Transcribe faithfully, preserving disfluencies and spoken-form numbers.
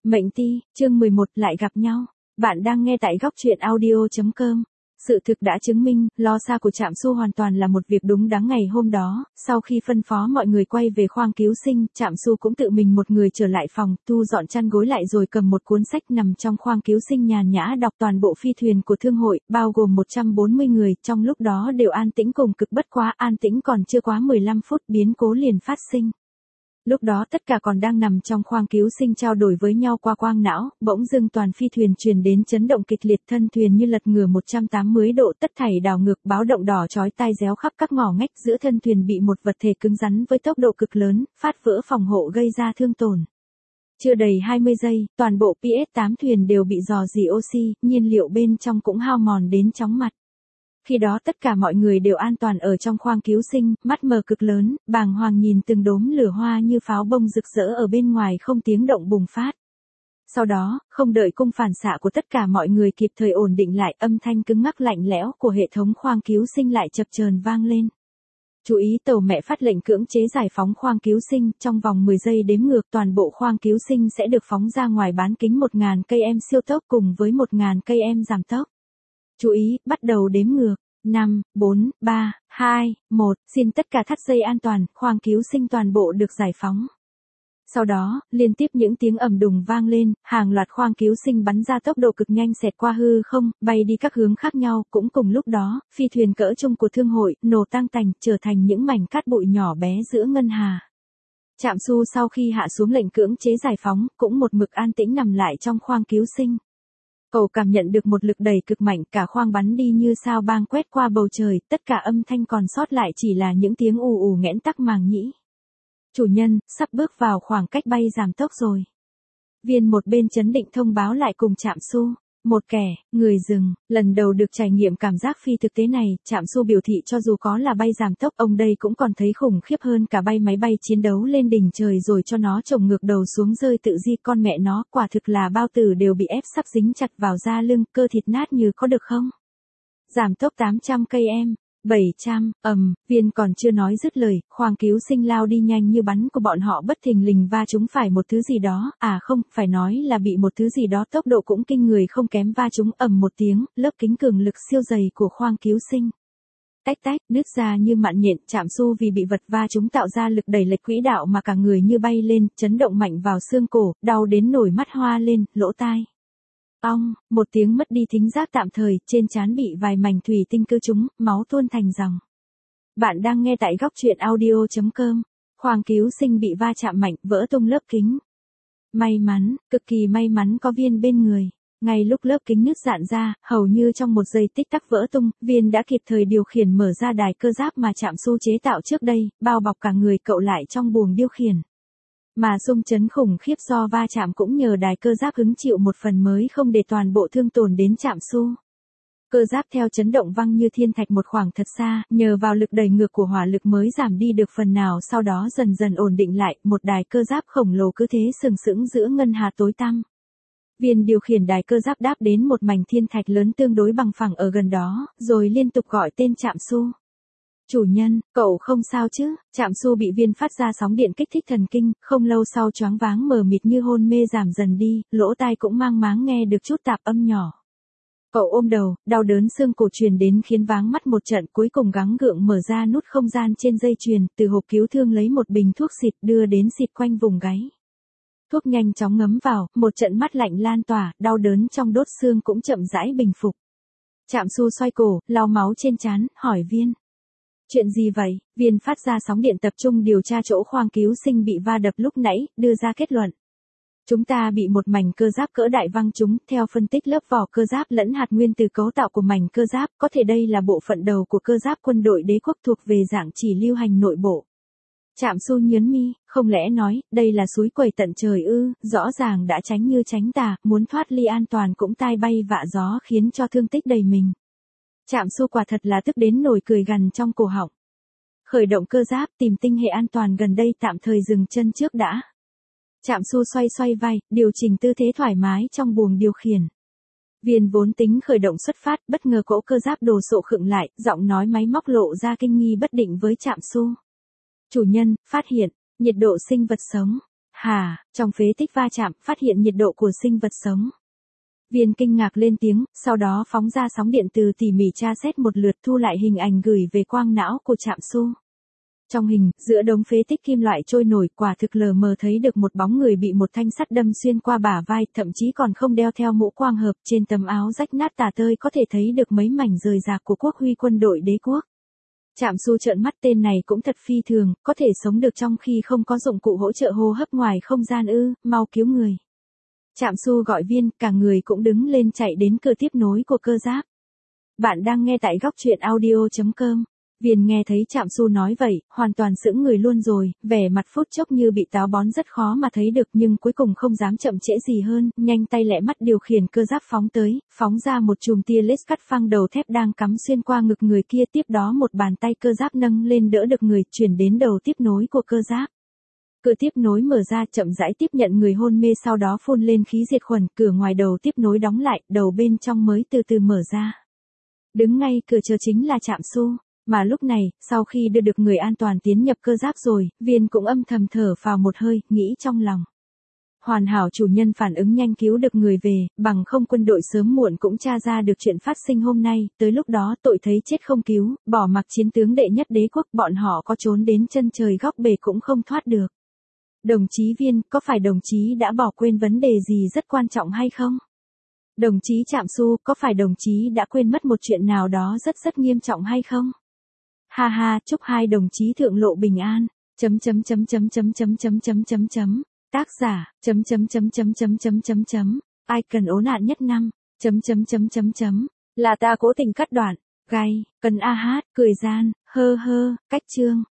Mệnh Ti, chương mười một lại gặp nhau. Bạn đang nghe tại góc truyện audio chấm com. Sự thực đã chứng minh, lo xa của Trạm Xu hoàn toàn là một việc đúng đắn ngày hôm đó. Sau khi phân phó mọi người quay về khoang cứu sinh, Trạm Xu cũng tự mình một người trở lại phòng, thu dọn chăn gối lại rồi cầm một cuốn sách nằm trong khoang cứu sinh nhàn nhã đọc toàn bộ phi thuyền của thương hội, bao gồm một trăm bốn mươi người, trong lúc đó đều an tĩnh cùng cực, bất quá an tĩnh còn chưa quá mười lăm phút, biến cố liền phát sinh. Lúc đó tất cả còn đang nằm trong khoang cứu sinh trao đổi với nhau qua quang não, bỗng dưng toàn phi thuyền truyền đến chấn động kịch liệt, thân thuyền như lật ngửa một trăm tám mươi độ, tất thảy đảo ngược, báo động đỏ chói tai réo khắp các ngõ ngách, giữa thân thuyền bị một vật thể cứng rắn với tốc độ cực lớn, phát vỡ phòng hộ gây ra thương tổn. Chưa đầy hai mươi giây, toàn bộ pê ét tám thuyền đều bị rò rỉ oxy, nhiên liệu bên trong cũng hao mòn đến chóng mặt. Khi đó tất cả mọi người đều an toàn ở trong khoang cứu sinh, mắt mờ cực lớn, bàng hoàng nhìn từng đốm lửa hoa như pháo bông rực rỡ ở bên ngoài không tiếng động bùng phát. Sau đó, không đợi cung phản xạ của tất cả mọi người kịp thời ổn định lại, âm thanh cứng ngắc lạnh lẽo của hệ thống khoang cứu sinh lại chập chờn vang lên. Chú ý, tàu mẹ phát lệnh cưỡng chế giải phóng khoang cứu sinh, trong vòng mười giây đếm ngược toàn bộ khoang cứu sinh sẽ được phóng ra ngoài bán kính một nghìn cây em siêu tốc cùng với một nghìn cây em giảm tốc. Chú ý, bắt đầu đếm ngược. năm, bốn, ba, hai, một, xin tất cả thắt dây an toàn, khoang cứu sinh toàn bộ được giải phóng. Sau đó, liên tiếp những tiếng ầm đùng vang lên, hàng loạt khoang cứu sinh bắn ra tốc độ cực nhanh xẹt qua hư không, bay đi các hướng khác nhau, cũng cùng lúc đó, phi thuyền cỡ trung của thương hội, nổ tang tành, trở thành những mảnh cát bụi nhỏ bé giữa ngân hà. Trạm Xu sau khi hạ xuống lệnh cưỡng chế giải phóng, cũng một mực an tĩnh nằm lại trong khoang cứu sinh. Cậu cảm nhận được một lực đẩy cực mạnh, cả khoang bắn đi như sao băng quét qua bầu trời, tất cả âm thanh còn sót lại chỉ là những tiếng ù ù nghẽn tắc màng nhĩ. Chủ nhân, sắp bước vào khoảng cách bay giảm tốc rồi. Viên một bên chấn định thông báo lại cùng Trạm Xu. Một kẻ, người rừng, lần đầu được trải nghiệm cảm giác phi thực tế này, Trạm Xu biểu thị cho dù có là bay giảm tốc, ông đây cũng còn thấy khủng khiếp hơn cả bay máy bay chiến đấu lên đỉnh trời rồi cho nó chồng ngược đầu xuống rơi tự di, con mẹ nó, quả thực là bao tử đều bị ép sắp dính chặt vào da lưng, cơ thịt nát như có được không? Giảm tốc tám trăm cây em. bảy trăm, ầm, viên còn chưa nói dứt lời, khoang cứu sinh lao đi nhanh như bắn của bọn họ bất thình lình va trúng phải một thứ gì đó, à không, phải nói là bị một thứ gì đó tốc độ cũng kinh người không kém va trúng, ầm một tiếng, lớp kính cường lực siêu dày của khoang cứu sinh. Tách tách, nứt ra như mạn nhện, Trạm Xu vì bị vật va trúng tạo ra lực đẩy lệch quỹ đạo mà cả người như bay lên, chấn động mạnh vào xương cổ, đau đến nổi mắt hoa lên, lỗ tai. Ong, một tiếng mất đi thính giác tạm thời, trên trán bị vài mảnh thủy tinh cưa trúng, máu tuôn thành dòng. Bạn đang nghe tại góc truyện audio chấm com. Khoang cứu sinh bị va chạm mạnh, vỡ tung lớp kính. May mắn, cực kỳ may mắn có Viên bên người. Ngay lúc lớp kính nứt rạn ra, hầu như trong một giây tích tắc vỡ tung, Viên đã kịp thời điều khiển mở ra đài cơ giáp mà Trạm Xu chế tạo trước đây, bao bọc cả người cậu lại trong buồng điều khiển. Mà xung chấn khủng khiếp do va chạm cũng nhờ đài cơ giáp hứng chịu một phần mới không để toàn bộ thương tổn đến Trạm Xu. Cơ giáp theo chấn động văng như thiên thạch một khoảng thật xa, nhờ vào lực đẩy ngược của hỏa lực mới giảm đi được phần nào, sau đó dần dần ổn định lại, một đài cơ giáp khổng lồ cứ thế sừng sững giữa ngân hà tối tăm. Viên điều khiển đài cơ giáp đáp đến một mảnh thiên thạch lớn tương đối bằng phẳng ở gần đó, rồi liên tục gọi tên Trạm Xu. Chủ nhân, cậu không sao chứ? Trạm Xu bị Viên phát ra sóng điện kích thích thần kinh, không lâu sau choáng váng mờ mịt như hôn mê giảm dần đi, lỗ tai cũng mang máng nghe được chút tạp âm nhỏ. Cậu ôm đầu, đau đớn xương cổ truyền đến khiến váng mắt một trận, cuối cùng gắng gượng mở ra nút không gian trên dây chuyền, từ hộp cứu thương lấy một bình thuốc xịt đưa đến xịt quanh vùng gáy. Thuốc nhanh chóng ngấm vào, một trận mát lạnh lan tỏa, đau đớn trong đốt xương cũng chậm rãi bình phục. Trạm Xu xoay cổ, lau máu trên trán, hỏi Viên. Chuyện gì vậy? Viên phát ra sóng điện tập trung điều tra chỗ khoang cứu sinh bị va đập lúc nãy, đưa ra kết luận. Chúng ta bị một mảnh cơ giáp cỡ đại văng trúng, theo phân tích lớp vỏ cơ giáp lẫn hạt nguyên từ cấu tạo của mảnh cơ giáp, có thể đây là bộ phận đầu của cơ giáp quân đội đế quốc thuộc về dạng chỉ lưu hành nội bộ. Trạm Xu nhớn mi, không lẽ nói, đây là suối quẩy tận trời ư, rõ ràng đã tránh như tránh tà, muốn thoát ly an toàn cũng tai bay vạ gió khiến cho thương tích đầy mình. Trạm Xu quả thật là tức đến nổi cười gằn trong cổ họng. Khởi động cơ giáp, tìm tinh hệ an toàn gần đây, tạm thời dừng chân trước đã. Trạm Xu xoay xoay vai, điều chỉnh tư thế thoải mái trong buồng điều khiển. Viên vốn tính khởi động xuất phát, bất ngờ cỗ cơ giáp đồ sộ khựng lại, giọng nói máy móc lộ ra kinh nghi bất định với Trạm Xu. Chủ nhân, phát hiện, nhiệt độ sinh vật sống. Hả, trong phế tích va chạm, phát hiện nhiệt độ của sinh vật sống. Viên kinh ngạc lên tiếng, sau đó phóng ra sóng điện từ tỉ mỉ tra xét một lượt thu lại hình ảnh gửi về quang não của Trạm Su. Trong hình, giữa đống phế tích kim loại trôi nổi, quả thực lờ mờ thấy được một bóng người bị một thanh sắt đâm xuyên qua bả vai, thậm chí còn không đeo theo mũ quang hợp, trên tấm áo rách nát tả tơi có thể thấy được mấy mảnh rời rạc của quốc huy quân đội đế quốc. Trạm Su trợn mắt, tên này cũng thật phi thường, có thể sống được trong khi không có dụng cụ hỗ trợ hô hấp ngoài không gian ư, mau cứu người. Trạm Su gọi Viên, cả người cũng đứng lên chạy đến cửa tiếp nối của cơ giáp. Bạn đang nghe tại góc truyện audio chấm com. Viên nghe thấy Trạm Su nói vậy, hoàn toàn sững người luôn rồi, vẻ mặt phút chốc như bị táo bón rất khó mà thấy được, nhưng cuối cùng không dám chậm trễ gì hơn, nhanh tay lẹ mắt điều khiển cơ giáp phóng tới, phóng ra một chùm tia laser cắt phăng đầu thép đang cắm xuyên qua ngực người kia, tiếp đó một bàn tay cơ giáp nâng lên đỡ được người, chuyển đến đầu tiếp nối của cơ giáp. Cửa tiếp nối mở ra, chậm rãi tiếp nhận người hôn mê, sau đó phun lên khí diệt khuẩn, cửa ngoài đầu tiếp nối đóng lại, đầu bên trong mới từ từ mở ra. Đứng ngay cửa chờ chính là Trạm Su. Mà lúc này, sau khi đưa được người an toàn tiến nhập cơ giáp rồi, Viên cũng âm thầm thở phào một hơi, nghĩ trong lòng. Hoàn hảo chủ nhân phản ứng nhanh cứu được người về, bằng không quân đội sớm muộn cũng tra ra được chuyện phát sinh hôm nay, tới lúc đó tội thấy chết không cứu, bỏ mặc chiến tướng đệ nhất đế quốc, bọn họ có trốn đến chân trời góc bể cũng không thoát được. Đồng chí Viên, có phải đồng chí đã bỏ quên vấn đề gì rất quan trọng hay không? Đồng chí Trạm Su, có phải đồng chí đã quên mất một chuyện nào đó rất rất nghiêm trọng hay không? Ha ha, chúc hai đồng chí thượng lộ bình an. Chấm chấm chấm chấm chấm chấm chấm chấm chấm chấm. Tác giả. Chấm chấm chấm chấm chấm chấm chấm chấm. Ai cần ố nạn nhất năm. Chấm chấm chấm chấm chấm. Là ta cố tình cắt đoạn. Gay. Cần a hát. Cười gian. Hơ hơ. Cách chương.